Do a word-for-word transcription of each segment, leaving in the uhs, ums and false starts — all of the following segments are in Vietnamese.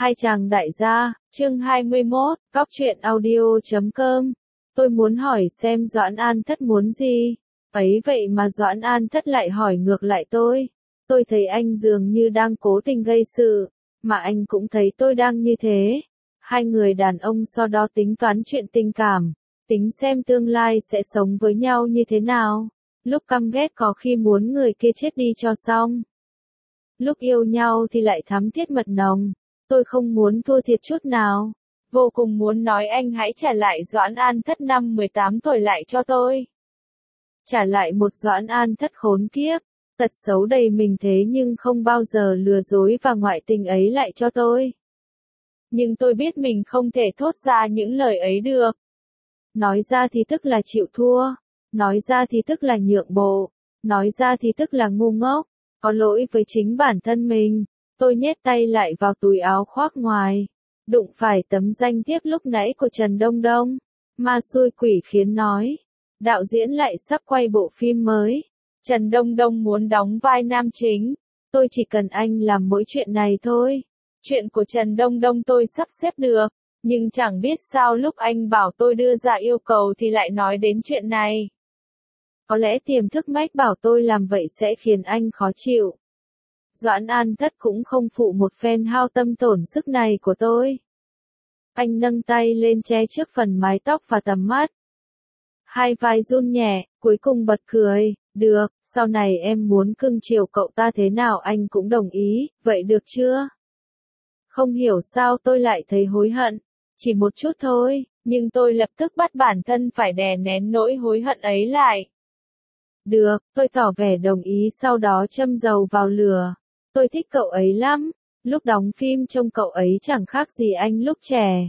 Hai chàng đại gia, chương hai mươi mốt, cóc truyện audio chấm com. Tôi muốn hỏi xem Doãn An Thất muốn gì. Ấy vậy mà Doãn An Thất lại hỏi ngược lại tôi. Tôi thấy anh dường như đang cố tình gây sự, mà anh cũng thấy tôi đang như thế. Hai người đàn ông sau đó tính toán chuyện tình cảm, tính xem tương lai sẽ sống với nhau như thế nào. Lúc căm ghét có khi muốn người kia chết đi cho xong. Lúc yêu nhau thì lại thắm thiết mật nồng. Tôi không muốn thua thiệt chút nào. Vô cùng muốn nói anh hãy trả lại Doãn An Thất năm mười tám tuổi lại cho tôi. Trả lại một Doãn An Thất khốn kiếp, tật xấu đầy mình thế nhưng không bao giờ lừa dối và ngoại tình ấy lại cho tôi. Nhưng tôi biết mình không thể thốt ra những lời ấy được. Nói ra thì tức là chịu thua, nói ra thì tức là nhượng bộ, nói ra thì tức là ngu ngốc, có lỗi với chính bản thân mình. Tôi nhét tay lại vào túi áo khoác ngoài, đụng phải tấm danh thiếp lúc nãy của Trần Đông Đông. Ma xui quỷ khiến nói, đạo diễn lại sắp quay bộ phim mới. Trần Đông Đông muốn đóng vai nam chính. Tôi chỉ cần anh làm mỗi chuyện này thôi. Chuyện của Trần Đông Đông tôi sắp xếp được, nhưng chẳng biết sao lúc anh bảo tôi đưa ra yêu cầu thì lại nói đến chuyện này. Có lẽ tiềm thức mách bảo tôi làm vậy sẽ khiến anh khó chịu. Doãn An Thất cũng không phụ một phen hao tâm tổn sức này của tôi. Anh nâng tay lên che trước phần mái tóc và tầm mắt. Hai vai run nhẹ, cuối cùng bật cười, được, sau này em muốn cưng chiều cậu ta thế nào anh cũng đồng ý, vậy được chưa? Không hiểu sao tôi lại thấy hối hận, chỉ một chút thôi, nhưng tôi lập tức bắt bản thân phải đè nén nỗi hối hận ấy lại. Được, tôi tỏ vẻ đồng ý sau đó châm dầu vào lửa. Tôi thích cậu ấy lắm, lúc đóng phim trông cậu ấy chẳng khác gì anh lúc trẻ.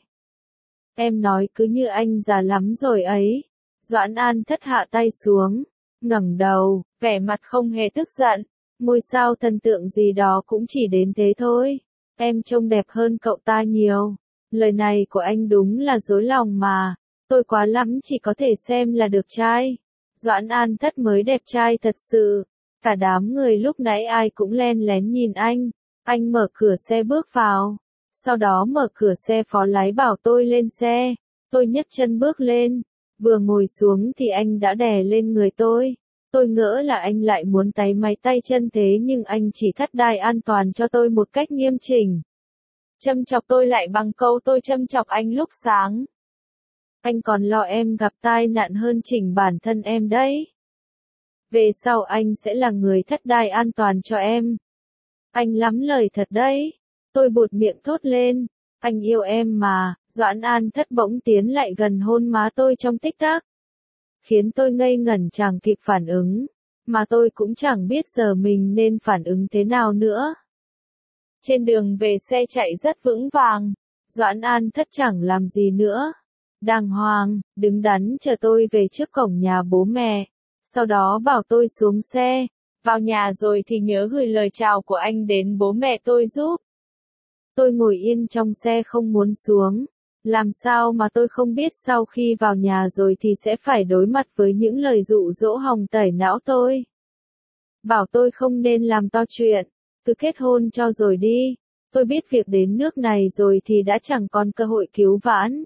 Em nói cứ như anh già lắm rồi ấy. Doãn An Thất hạ tay xuống, ngẩng đầu, vẻ mặt không hề tức giận. Ngôi sao thần tượng gì đó cũng chỉ đến thế thôi. Em trông đẹp hơn cậu ta nhiều. Lời này của anh đúng là dối lòng mà. Tôi quá lắm chỉ có thể xem là được trai. Doãn An Thất mới đẹp trai thật sự. Cả đám người lúc nãy ai cũng len lén nhìn anh. Anh mở cửa xe bước vào. Sau đó mở cửa xe phó lái bảo tôi lên xe. Tôi nhấc chân bước lên. Vừa ngồi xuống thì anh đã đè lên người tôi. Tôi ngỡ là anh lại muốn táy máy tay chân thế nhưng anh chỉ thắt đai an toàn cho tôi một cách nghiêm chỉnh. Châm chọc tôi lại bằng câu tôi châm chọc anh lúc sáng. Anh còn lo em gặp tai nạn hơn chỉnh bản thân em đấy. Về sau anh sẽ là người thắt đai an toàn cho em. Anh lắm lời thật đấy. Tôi buột miệng thốt lên. Anh yêu em mà. Doãn An Thất bỗng tiến lại gần hôn má tôi trong tích tắc. Khiến tôi ngây ngẩn chẳng kịp phản ứng. Mà tôi cũng chẳng biết giờ mình nên phản ứng thế nào nữa. Trên đường về xe chạy rất vững vàng. Doãn An Thất chẳng làm gì nữa. Đàng hoàng, đứng đắn chờ tôi về trước cổng nhà bố mẹ. Sau đó bảo tôi xuống xe. Vào nhà rồi thì nhớ gửi lời chào của anh đến bố mẹ tôi giúp. Tôi ngồi yên trong xe không muốn xuống. Làm sao mà tôi không biết sau khi vào nhà rồi thì sẽ phải đối mặt với những lời dụ dỗ hòng tẩy não tôi. Bảo tôi không nên làm to chuyện. Cứ kết hôn cho rồi đi. Tôi biết việc đến nước này rồi thì đã chẳng còn cơ hội cứu vãn.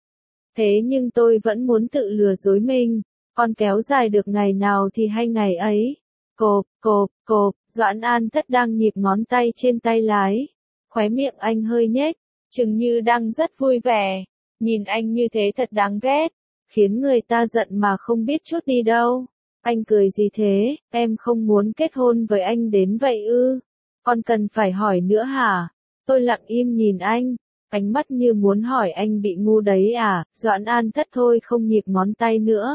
Thế nhưng tôi vẫn muốn tự lừa dối mình. Còn kéo dài được ngày nào thì hay ngày ấy. Cộp, cộp, cộp, Doãn An Thất đang nhịp ngón tay trên tay lái. Khóe miệng anh hơi nhếch, chừng như đang rất vui vẻ. Nhìn anh như thế thật đáng ghét, khiến người ta giận mà không biết chút đi đâu. Anh cười gì thế, em không muốn kết hôn với anh đến vậy ư? Còn cần phải hỏi nữa hả? Tôi lặng im nhìn anh, ánh mắt như muốn hỏi anh bị ngu đấy à? Doãn An Thất thôi không nhịp ngón tay nữa.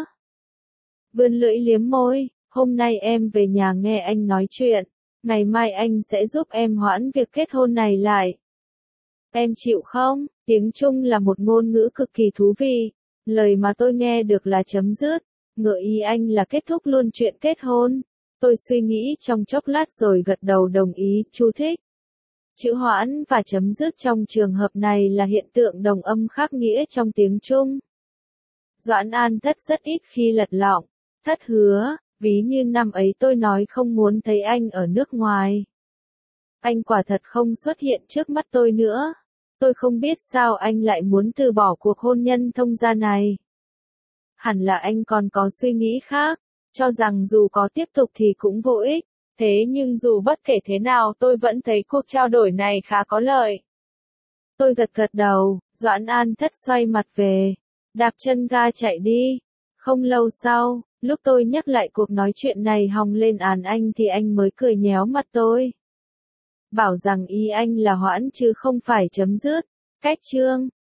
Vươn lưỡi liếm môi, hôm nay em về nhà nghe anh nói chuyện. Ngày mai anh sẽ giúp em hoãn việc kết hôn này lại. Em chịu không? Tiếng Trung là một ngôn ngữ cực kỳ thú vị. Lời mà tôi nghe được là chấm dứt. Ngựa ý anh là kết thúc luôn chuyện kết hôn. Tôi suy nghĩ trong chốc lát rồi gật đầu đồng ý, chú thích. Chữ hoãn và chấm dứt trong trường hợp này là hiện tượng đồng âm khác nghĩa trong tiếng Trung. Doãn An Thất rất ít khi lật lọng. Thất hứa. Ví như năm ấy tôi nói không muốn thấy anh ở nước ngoài. Anh quả thật không xuất hiện trước mắt tôi nữa. Tôi không biết sao anh lại muốn từ bỏ cuộc hôn nhân thông gia này. Hẳn là anh còn có suy nghĩ khác, cho rằng dù có tiếp tục thì cũng vô ích. Thế nhưng dù bất kể thế nào tôi vẫn thấy cuộc trao đổi này khá có lợi. Tôi gật gật đầu, Doãn An Thất xoay mặt về, đạp chân ga chạy đi. Không lâu sau, lúc tôi nhắc lại cuộc nói chuyện này hòng lên án anh thì anh mới cười nhéo mặt tôi. Bảo rằng ý anh là hoãn chứ không phải chấm dứt. Cách chương